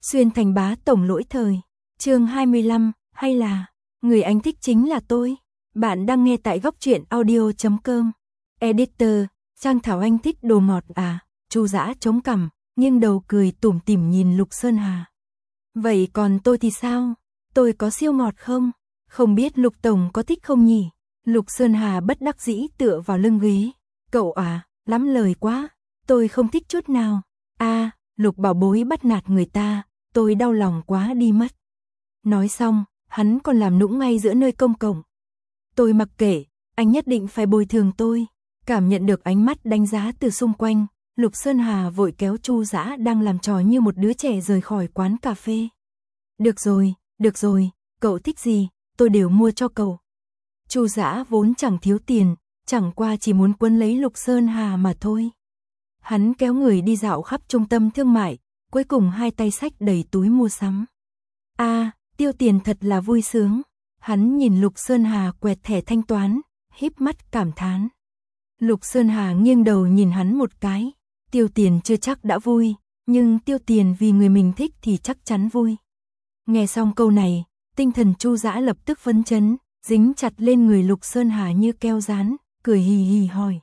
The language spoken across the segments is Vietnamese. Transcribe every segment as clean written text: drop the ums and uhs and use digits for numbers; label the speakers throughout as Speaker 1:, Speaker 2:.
Speaker 1: Xuyên thành bá tổng lỗi thời. Chương 25, hay là người anh thích chính là tôi. Bạn đang nghe tại góc truyện audio.com. Editor, Trang Thảo Anh thích đồ ngọt à? Chu Dã chống cằm, nghiêng đầu cười tủm tỉm nhìn Lục Sơn Hà. Vậy còn tôi thì sao? Tôi có siêu ngọt không? Không biết Lục tổng có thích không nhỉ? Lục Sơn Hà bất đắc dĩ tựa vào lưng ghế. Cậu à, lắm lời quá. Tôi không thích chút nào. À, Lục bảo bối bắt nạt người ta, tôi đau lòng quá đi mất. Nói xong, hắn còn làm nũng ngay giữa nơi công cộng. Tôi mặc kệ, anh nhất định phải bồi thường tôi. Cảm nhận được ánh mắt đánh giá từ xung quanh, Lục Sơn Hà vội kéo Chu Dã đang làm trò như một đứa trẻ rời khỏi quán cà phê. Được rồi, cậu thích gì, tôi đều mua cho cậu. Chu Dã vốn chẳng thiếu tiền, chẳng qua chỉ muốn quấn lấy Lục Sơn Hà mà thôi. Hắn kéo người đi dạo khắp trung tâm thương mại, cuối cùng hai tay xách đầy túi mua sắm. À, tiêu tiền thật là vui sướng. Hắn nhìn Lục Sơn Hà quẹt thẻ thanh toán, híp mắt cảm thán. Lục Sơn Hà nghiêng đầu nhìn hắn một cái. Tiêu tiền chưa chắc đã vui, nhưng tiêu tiền vì người mình thích thì chắc chắn vui. Nghe xong câu này, tinh thần Chu Dã lập tức phấn chấn, dính chặt lên người Lục Sơn Hà như keo dán, cười hì hì hỏi.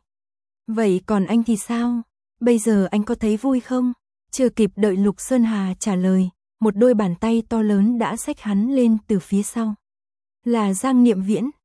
Speaker 1: Vậy còn anh thì sao? Bây giờ anh có thấy vui không? Chưa kịp đợi Lục Sơn Hà trả lời, một đôi bàn tay to lớn đã xách hắn lên từ phía sau. Là Giang Niệm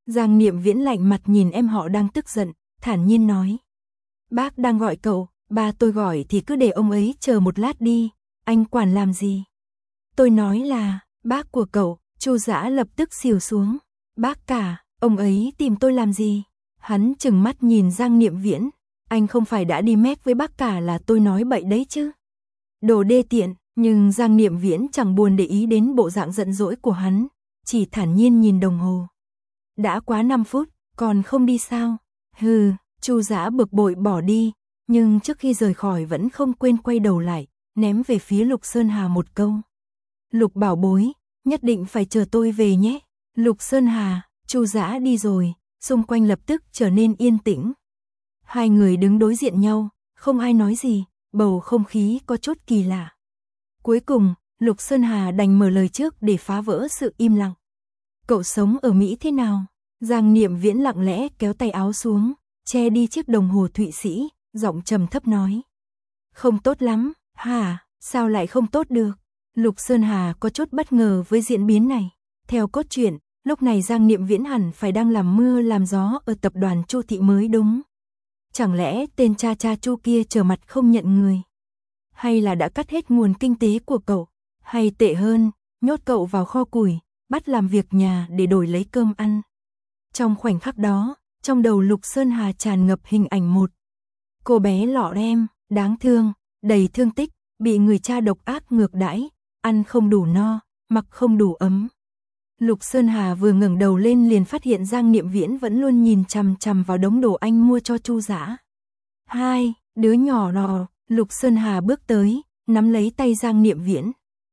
Speaker 1: Viễn lạnh mặt nhìn em họ đang tức giận, thản nhiên nói. Bác đang gọi cậu, ba tôi gọi thì cứ để ông ấy chờ một lát đi, anh quản làm gì? Tôi nói là, bác của cậu. Chu Dã lập tức xìu xuống. Bác cả, ông ấy tìm tôi làm gì? Hắn trừng mắt nhìn Giang Niệm Viễn. Anh không phải đã đi mép với bác cả là tôi nói bậy đấy chứ? Đồ đê tiện, nhưng Giang Niệm Viễn chẳng buồn để ý đến bộ dạng giận dỗi của hắn, chỉ thản nhiên nhìn đồng hồ. Đã quá 5 phút, còn không đi sao? Hừ, Chu Dã bực bội bỏ đi, nhưng trước khi rời khỏi vẫn không quên quay đầu lại, ném về phía Lục Sơn Hà một câu. Lục bảo bối, nhất định phải chờ tôi về nhé. Lục Sơn Hà, Chu Dã đi rồi, xung quanh lập tức trở nên yên tĩnh. Hai người đứng đối diện nhau, không ai nói gì, bầu không khí có chút kỳ lạ. Cuối cùng, Lục Sơn Hà đành mở lời trước để phá vỡ sự im lặng. Cậu sống ở Mỹ thế nào? Giang Niệm Viễn lặng lẽ kéo tay áo xuống, che đi chiếc đồng hồ Thụy Sĩ, giọng trầm thấp nói. Không tốt lắm. Hả, sao lại không tốt được? Lục Sơn Hà có chút bất ngờ với diễn biến này. Theo cốt truyện, lúc này Giang Niệm Viễn hẳn phải đang làm mưa làm gió ở tập đoàn Chu Thị mới đúng. Chẳng lẽ tên cha Chu kia trở mặt không nhận người? Hay là đã cắt hết nguồn kinh tế của cậu? Hay tệ hơn, nhốt cậu vào kho củi, bắt làm việc nhà để đổi lấy cơm ăn? Trong khoảnh khắc đó, trong đầu Lục Sơn Hà tràn ngập hình ảnh một cô bé lọ lem, đáng thương, đầy thương tích, bị người cha độc ác ngược đãi, ăn không đủ no, mặc không đủ ấm. Lục Sơn Hà vừa ngẩng đầu lên liền phát hiện Giang Niệm Viễn vẫn luôn nhìn chằm chằm vào đống đồ anh mua cho Chu Dã. Hai, đứa nhỏ lò. Lục Sơn Hà bước tới, nắm lấy tay Giang Niệm Viễn.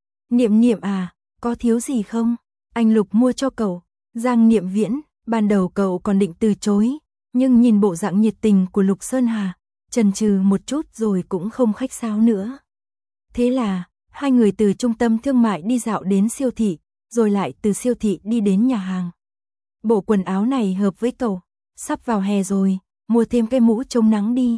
Speaker 1: Niệm à, có thiếu gì không? Anh Lục mua cho cậu. Giang Niệm Viễn, ban đầu cậu còn định từ chối, nhưng nhìn bộ dạng nhiệt tình của Lục Sơn Hà, chần chừ một chút rồi cũng không khách sáo nữa. Thế là, hai người từ trung tâm thương mại đi dạo đến siêu thị, rồi lại từ siêu thị đi đến nhà hàng. Bộ quần áo này hợp với cậu, sắp vào hè rồi, mua thêm cái mũ chống nắng đi.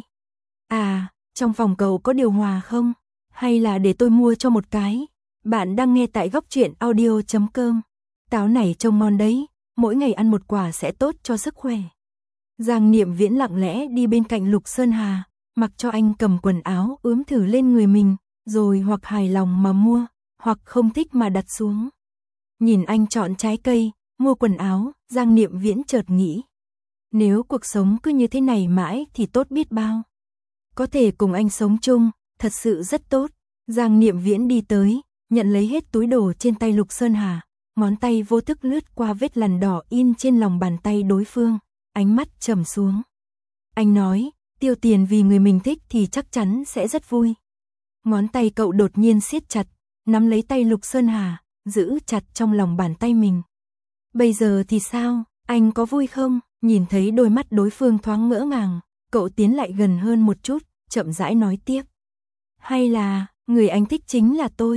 Speaker 1: À, trong phòng cậu có điều hòa không? Hay là để tôi mua cho một cái? Bạn đang nghe tại góc truyện audio.com. Táo này trông ngon đấy, mỗi ngày ăn một quả sẽ tốt cho sức khỏe. Giang Niệm Viễn lặng lẽ đi bên cạnh Lục Sơn Hà, mặc cho anh cầm quần áo ướm thử lên người mình, rồi hoặc hài lòng mà mua, hoặc không thích mà đặt xuống. Nhìn anh chọn trái cây, mua quần áo, Giang Niệm Viễn chợt nghĩ. Nếu cuộc sống cứ như thế này mãi thì tốt biết bao. Có thể cùng anh sống chung, thật sự rất tốt. Giang Niệm Viễn đi tới, nhận lấy hết túi đồ trên tay Lục Sơn Hà, ngón tay vô thức lướt qua vết lằn đỏ in trên lòng bàn tay đối phương, ánh mắt trầm xuống. Anh nói, tiêu tiền vì người mình thích thì chắc chắn sẽ rất vui. Ngón tay cậu đột nhiên siết chặt, nắm lấy tay Lục Sơn Hà, giữ chặt trong lòng bàn tay mình. Bây giờ thì sao, anh có vui không? Nhìn thấy đôi mắt đối phương thoáng ngỡ ngàng, cậu tiến lại gần hơn một chút, chậm rãi nói tiếp. Hay là, người anh thích chính là tôi.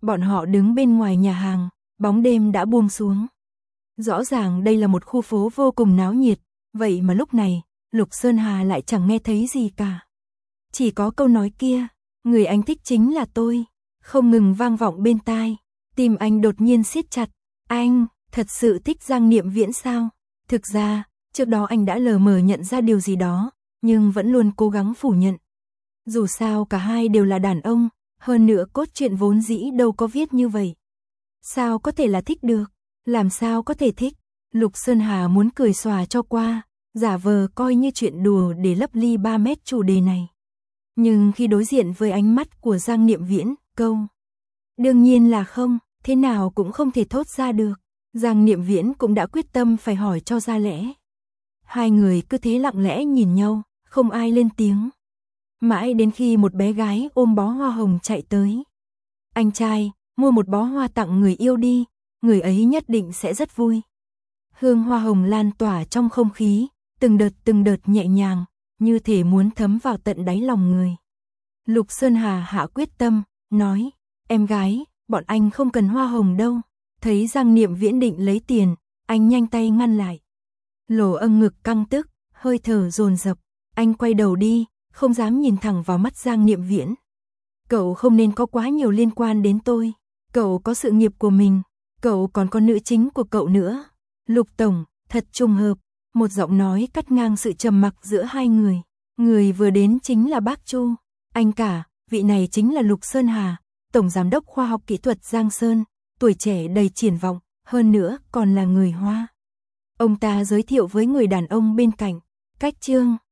Speaker 1: Bọn họ đứng bên ngoài nhà hàng, bóng đêm đã buông xuống. Rõ ràng đây là một khu phố vô cùng náo nhiệt, vậy mà lúc này, Lục Sơn Hà lại chẳng nghe thấy gì cả. Chỉ có câu nói kia, người anh thích chính là tôi, không ngừng vang vọng bên tai. Tim anh đột nhiên siết chặt, anh thật sự thích Giang Niệm Viễn sao? Thực ra, trước đó anh đã lờ mờ nhận ra điều gì đó, nhưng vẫn luôn cố gắng phủ nhận. Dù sao cả hai đều là đàn ông, hơn nữa cốt truyện vốn dĩ đâu có viết như vậy. Sao có thể là thích được? Làm sao có thể thích? Lục Sơn Hà muốn cười xòa cho qua, giả vờ coi như chuyện đùa để lấp ly 3 mét chủ đề này. Nhưng khi đối diện với ánh mắt của Giang Niệm Viễn, câu đương nhiên là không, thế nào cũng không thể thốt ra được. Giang Niệm Viễn cũng đã quyết tâm phải hỏi cho ra lẽ. Hai người cứ thế lặng lẽ nhìn nhau, không ai lên tiếng. Mãi đến khi một bé gái ôm bó hoa hồng chạy tới. Anh trai, mua một bó hoa tặng người yêu đi, người ấy nhất định sẽ rất vui. Hương hoa hồng lan tỏa trong không khí, từng đợt nhẹ nhàng, như thể muốn thấm vào tận đáy lòng người. Lục Sơn Hà hạ quyết tâm, nói, em gái, bọn anh không cần hoa hồng đâu. Thấy Giang Niệm Viễn định lấy tiền, anh nhanh tay ngăn lại. Lỗ âng ngực căng tức, hơi thở dồn dập, anh quay đầu đi, không dám nhìn thẳng vào mắt Giang Niệm Viễn. Cậu không nên có quá nhiều liên quan đến tôi, cậu có sự nghiệp của mình, cậu còn có nữ chính của cậu nữa. Lục tổng, thật trùng hợp, một giọng nói cắt ngang sự trầm mặc giữa hai người. Người vừa đến chính là bác Chu. Anh cả, vị này chính là Lục Sơn Hà, tổng giám đốc khoa học kỹ thuật Giang Sơn, tuổi trẻ đầy triển vọng, hơn nữa còn là người Hoa. Ông ta giới thiệu với người đàn ông bên cạnh. Cách chương